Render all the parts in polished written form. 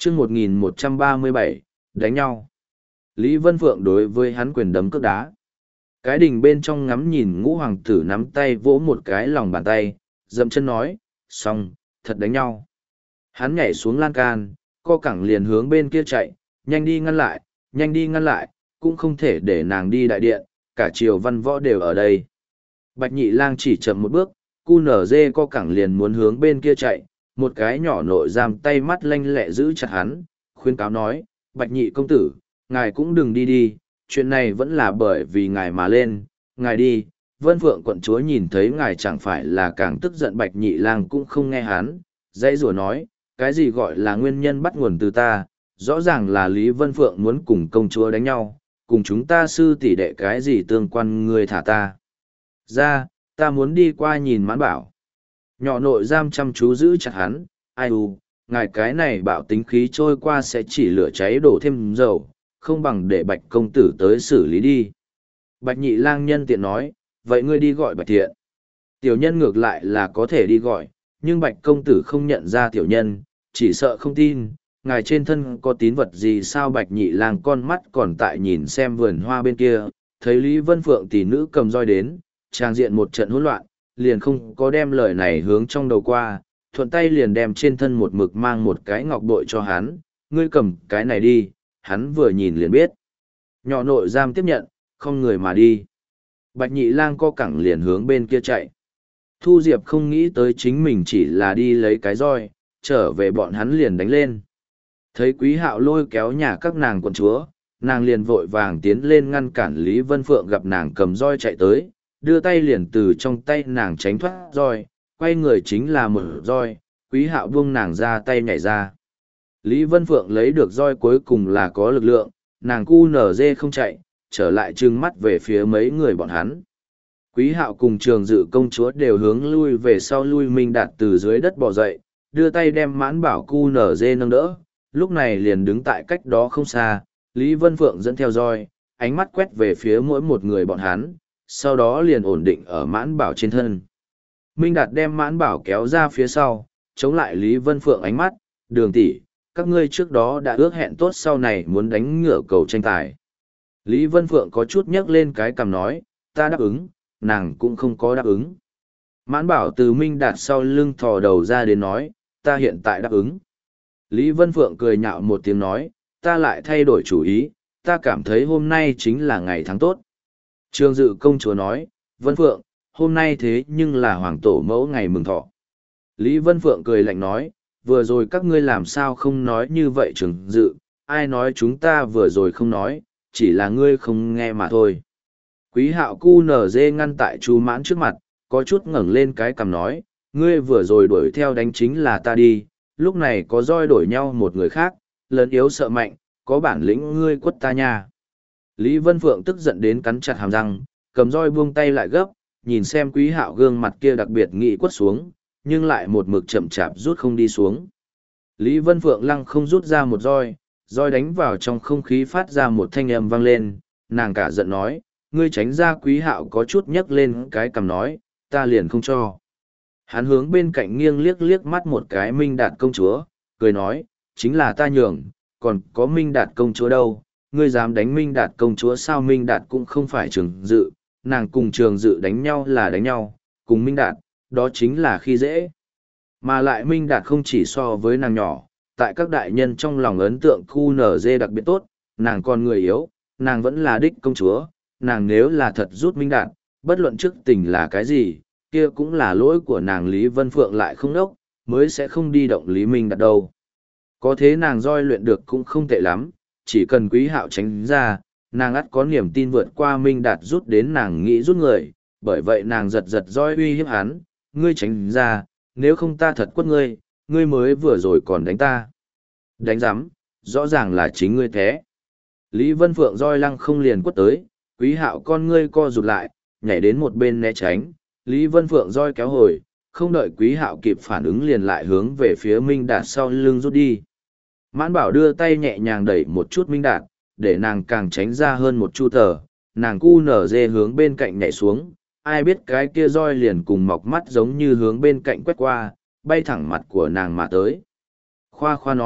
chương 1137, đánh nhau. Lý Vân Phượng đối với hắn quyền đấm cước đá. Cái đình bên trong ngắm nhìn ngũ hoàng tử nắm tay vỗ một cái lòng bàn tay, dậm chân nói, xong, thật đánh nhau. Hắn nhảy xuống lan can, co cẳng liền hướng bên kia chạy, nhanh đi ngăn lại, cũng không thể để nàng đi đại điện, cả triều văn võ đều ở đây. Bạch Nhị Lang chỉ chậm một bước, cu nở dê co cẳng liền muốn hướng bên kia chạy, một cái nhỏ nội giam tay mắt lanh lẹ giữ chặt hắn, khuyên cáo nói, Bạch Nhị công tử, ngài cũng đừng đi đi, chuyện này vẫn là bởi vì ngài mà lên, ngài đi. Vân Phượng quận chúa nhìn thấy ngài chẳng phải là càng tức giận. Bạch Nhị Lang cũng không nghe hắn, dãy rủa nói, cái gì gọi là nguyên nhân bắt nguồn từ ta, rõ ràng là Lý Vân Phượng muốn cùng công chúa đánh nhau, cùng chúng ta sư tỷ đệ cái gì tương quan, người thả ta ra, ta muốn đi qua nhìn Mãn Bảo. Nhỏ nội giam chăm chú giữ chặt hắn, ai u, ngài cái này bảo tính khí trôi qua sẽ chỉ lửa cháy đổ thêm dầu, không bằng để Bạch công tử tới xử lý đi. Bạch Nhị Lang nhân tiện nói, vậy ngươi đi gọi Bạch Thiện. Tiểu nhân ngược lại là có thể đi gọi, nhưng Bạch công tử không nhận ra tiểu nhân, chỉ sợ không tin, ngài trên thân có tín vật gì sao? Bạch Nhị Lang con mắt còn tại nhìn xem vườn hoa bên kia, thấy Lý Vân Phượng tỷ nữ cầm roi đến, trang diện một trận hỗn loạn, liền không có đem lời này hướng trong đầu qua, thuận tay liền đem trên thân một mực mang một cái ngọc bội cho hắn, ngươi cầm cái này đi, hắn vừa nhìn liền biết. Nhỏ nội giam tiếp nhận, không người mà đi. Bạch Nhị Lang co cẳng liền hướng bên kia chạy. Thu Diệp không nghĩ tới chính mình chỉ là đi lấy cái roi, trở về bọn hắn liền đánh lên. Thấy Quý Hạo lôi kéo nhà các nàng quận chúa, nàng liền vội vàng tiến lên ngăn cản. Lý Vân Phượng gặp nàng cầm roi chạy tới, đưa tay liền từ trong tay nàng tránh thoát roi, quay người chính là một roi, Quý Hạo buông nàng ra tay nhảy ra. Lý Vân Phượng lấy được roi cuối cùng là có lực lượng, nàng cu nở dê không chạy, trở lại trừng mắt về phía mấy người bọn hắn. Quý Hạo cùng Trường Dự công chúa đều hướng lui về sau. Lui Minh Đạt từ dưới đất bò dậy, đưa tay đem Mãn Bảo cu nở dê nâng đỡ, lúc này liền đứng tại cách đó không xa. Lý Vân Phượng dẫn theo roi, ánh mắt quét về phía mỗi một người bọn hắn, sau đó liền ổn định ở Mãn Bảo trên thân. Minh Đạt đem Mãn Bảo kéo ra phía sau, chống lại Lý Vân Phượng ánh mắt, Đường tỷ, các ngươi trước đó đã ước hẹn tốt sau này muốn đánh ngửa cầu tranh tài. Lý Vân Phượng có chút nhấc lên cái cằm nói, ta đáp ứng, nàng cũng không có đáp ứng. Mãn Bảo từ Minh Đạt sau lưng thò đầu ra đến nói, ta hiện tại đáp ứng. Lý Vân Phượng cười nhạo một tiếng nói, ta lại thay đổi chủ ý, ta cảm thấy hôm nay chính là ngày tháng tốt. Trường Dự công chúa nói, Vân Phượng, hôm nay thế nhưng là hoàng tổ mẫu ngày mừng thọ. Lý Vân Phượng cười lạnh nói, vừa rồi các ngươi làm sao không nói như vậy Trường Dự, ai nói chúng ta vừa rồi không nói, chỉ là ngươi không nghe mà thôi. Quý Hạo cu nở dê ngăn tại Chu Mãn trước mặt, có chút ngẩng lên cái cằm nói, ngươi vừa rồi đuổi theo đánh chính là ta đi, lúc này có roi đổi nhau một người khác, lớn yếu sợ mạnh, có bản lĩnh ngươi quất ta nha. Lý Vân Phượng tức giận đến cắn chặt hàm răng, cầm roi buông tay lại gấp, nhìn xem Quý Hạo gương mặt kia đặc biệt nghị quất xuống, nhưng lại một mực chậm chạp rút không đi xuống. Lý Vân Phượng lăng không rút ra một roi, roi đánh vào trong không khí phát ra một thanh âm vang lên, nàng cả giận nói, ngươi tránh ra. Quý Hạo có chút nhấc lên cái cằm nói, ta liền không cho. Hắn hướng bên cạnh nghiêng liếc liếc mắt một cái Minh Đạt công chúa, cười nói, chính là ta nhường, còn có Minh Đạt công chúa đâu, ngươi dám đánh Minh Đạt công chúa sao? Minh Đạt cũng không phải Trường Dự, nàng cùng Trường Dự đánh nhau là đánh nhau, cùng Minh Đạt, đó chính là khi dễ. Mà lại Minh Đạt không chỉ so với nàng nhỏ, tại các đại nhân trong lòng ấn tượng khu nở dê đặc biệt tốt, nàng còn người yếu, nàng vẫn là đích công chúa, nàng nếu là thật rút Minh Đạt, bất luận trước tình là cái gì, kia cũng là lỗi của nàng. Lý Vân Phượng lại không đốc, mới sẽ không đi động Lý Minh Đạt đâu. Có thế nàng roi luyện được cũng không tệ lắm, chỉ cần Quý Hạo tránh ra, nàng ắt có niềm tin vượt qua Minh Đạt rút đến nàng nghĩ rút người, bởi vậy nàng giật giật roi uy hiếp hắn, ngươi tránh ra, nếu không ta thật quất ngươi, ngươi mới vừa rồi còn đánh ta. Đánh giám, rõ ràng là chính ngươi thế. Lý Vân Phượng roi lăng không liền quất tới, Quý Hạo con ngươi co rụt lại, nhảy đến một bên né tránh, Lý Vân Phượng roi kéo hồi, không đợi Quý Hạo kịp phản ứng liền lại hướng về phía Minh Đạt sau lưng rút đi. Mãn Bảo đưa tay nhẹ nhàng đẩy một chút Minh Đạt, để nàng càng tránh ra hơn một chu tờ, nàng cu nở dê hướng bên cạnh nhảy xuống, ai biết cái kia roi liền cùng mọc mắt giống như hướng bên cạnh quét qua, bay thẳng mặt của nàng mà tới. Khoa khoa nói,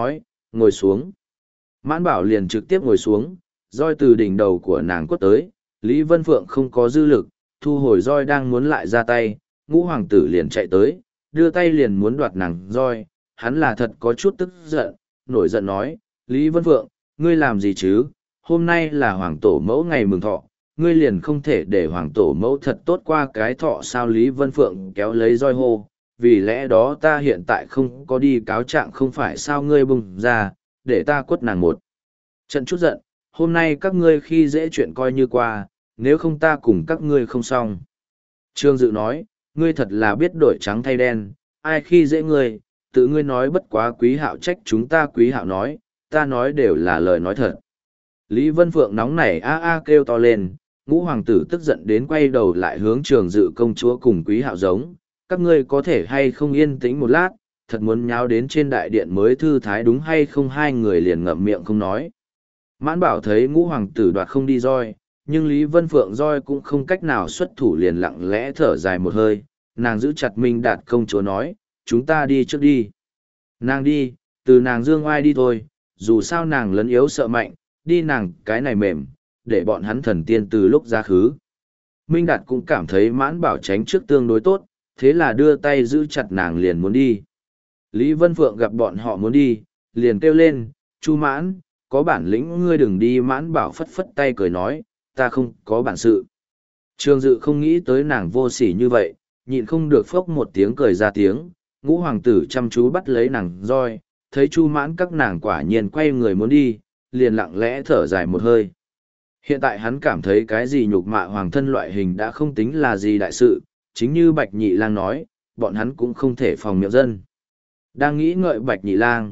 ngồi xuống. Mãn Bảo liền trực tiếp ngồi xuống, roi từ đỉnh đầu của nàng quất tới, Lý Vân Phượng không có dư lực, thu hồi roi đang muốn lại ra tay, Ngũ hoàng tử liền chạy tới, đưa tay liền muốn đoạt nàng roi, hắn là thật có chút tức giận, nổi giận nói, Lý Vân Phượng, ngươi làm gì chứ, hôm nay là hoàng tổ mẫu ngày mừng thọ, ngươi liền không thể để hoàng tổ mẫu thật tốt qua cái thọ sao. Lý Vân Phượng kéo lấy roi hô, vì lẽ đó ta hiện tại không có đi cáo trạng không phải sao, ngươi bùng ra, để ta quất nàng một trận chút giận, hôm nay các ngươi khi dễ chuyện coi như qua, nếu không ta cùng các ngươi không xong. Trương Dự nói, ngươi thật là biết đổi trắng thay đen, ai khi dễ ngươi, tự ngươi nói bất quá. Quý Hạo trách chúng ta. Quý Hạo nói, ta nói đều là lời nói thật. Lý Vân Phượng nóng nảy kêu to lên, Ngũ hoàng tử tức giận đến quay đầu lại hướng Trường Dự công chúa cùng Quý Hạo giống, các ngươi có thể hay không yên tĩnh một lát, thật muốn nháo đến trên đại điện mới thư thái đúng hay không. Hai người liền ngậm miệng không nói. Mãn Bảo thấy Ngũ hoàng tử đoạt không đi roi, nhưng Lý Vân Phượng roi cũng không cách nào xuất thủ, liền lặng lẽ thở dài một hơi, nàng giữ chặt Minh Đạt công chúa nói, chúng ta đi trước đi. Nàng đi, từ nàng dương oai đi thôi, dù sao nàng lấn yếu sợ mạnh, đi nàng cái này mềm, để bọn hắn thần tiên từ lúc ra khứ. Minh Đạt cũng cảm thấy Mãn Bảo tránh trước tương đối tốt, thế là đưa tay giữ chặt nàng liền muốn đi. Lý Vân Phượng gặp bọn họ muốn đi, liền kêu lên, Chu Mãn, có bản lĩnh ngươi đừng đi. Mãn Bảo phất phất tay cười nói, ta không có bản sự. Trường Dự không nghĩ tới nàng vô sỉ như vậy, nhịn không được phốc một tiếng cười ra tiếng. Ngũ hoàng tử chăm chú bắt lấy nàng roi, thấy Chu Mãn các nàng quả nhiên quay người muốn đi, liền lặng lẽ thở dài một hơi. Hiện tại hắn cảm thấy cái gì nhục mạ hoàng thân loại hình đã không tính là gì đại sự, chính như Bạch Nhị Lang nói, bọn hắn cũng không thể phòng miệng dân. Đang nghĩ ngợi Bạch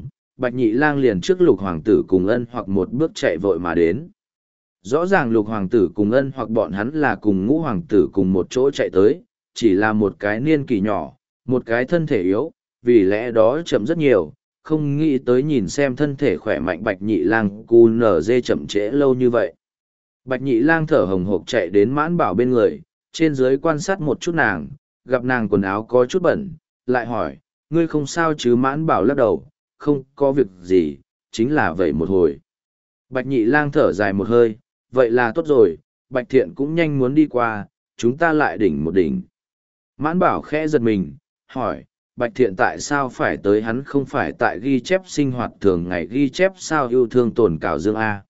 Nhị Lang liền trước Lục hoàng tử cùng Ân Hoặc một bước chạy vội mà đến. Rõ ràng Lục hoàng tử cùng Ân Hoặc bọn hắn là cùng Ngũ hoàng tử cùng một chỗ chạy tới, chỉ là một cái niên kỷ nhỏ, một cái thân thể yếu, vì lẽ đó chậm rất nhiều, không nghĩ tới nhìn xem thân thể khỏe mạnh Bạch Nhị Lang cu nở dê chậm trễ lâu như vậy. Bạch Nhị Lang thở hồng hộc chạy đến Mãn Bảo bên người, trên dưới quan sát một chút nàng, gặp nàng quần áo có chút bẩn, lại hỏi, ngươi không sao chứ? Mãn Bảo lắc đầu, không có việc gì, chính là vậy một hồi. Bạch Nhị Lang thở dài một hơi, vậy là tốt rồi, Bạch Thiện cũng nhanh muốn đi qua, chúng ta lại đỉnh một đỉnh. Mãn Bảo khẽ giật mình, hỏi, Bạch Thiện tại sao phải tới, hắn không phải tại ghi chép sinh hoạt thường ngày ghi chép sao yêu thương Tồn Cảo Dương A.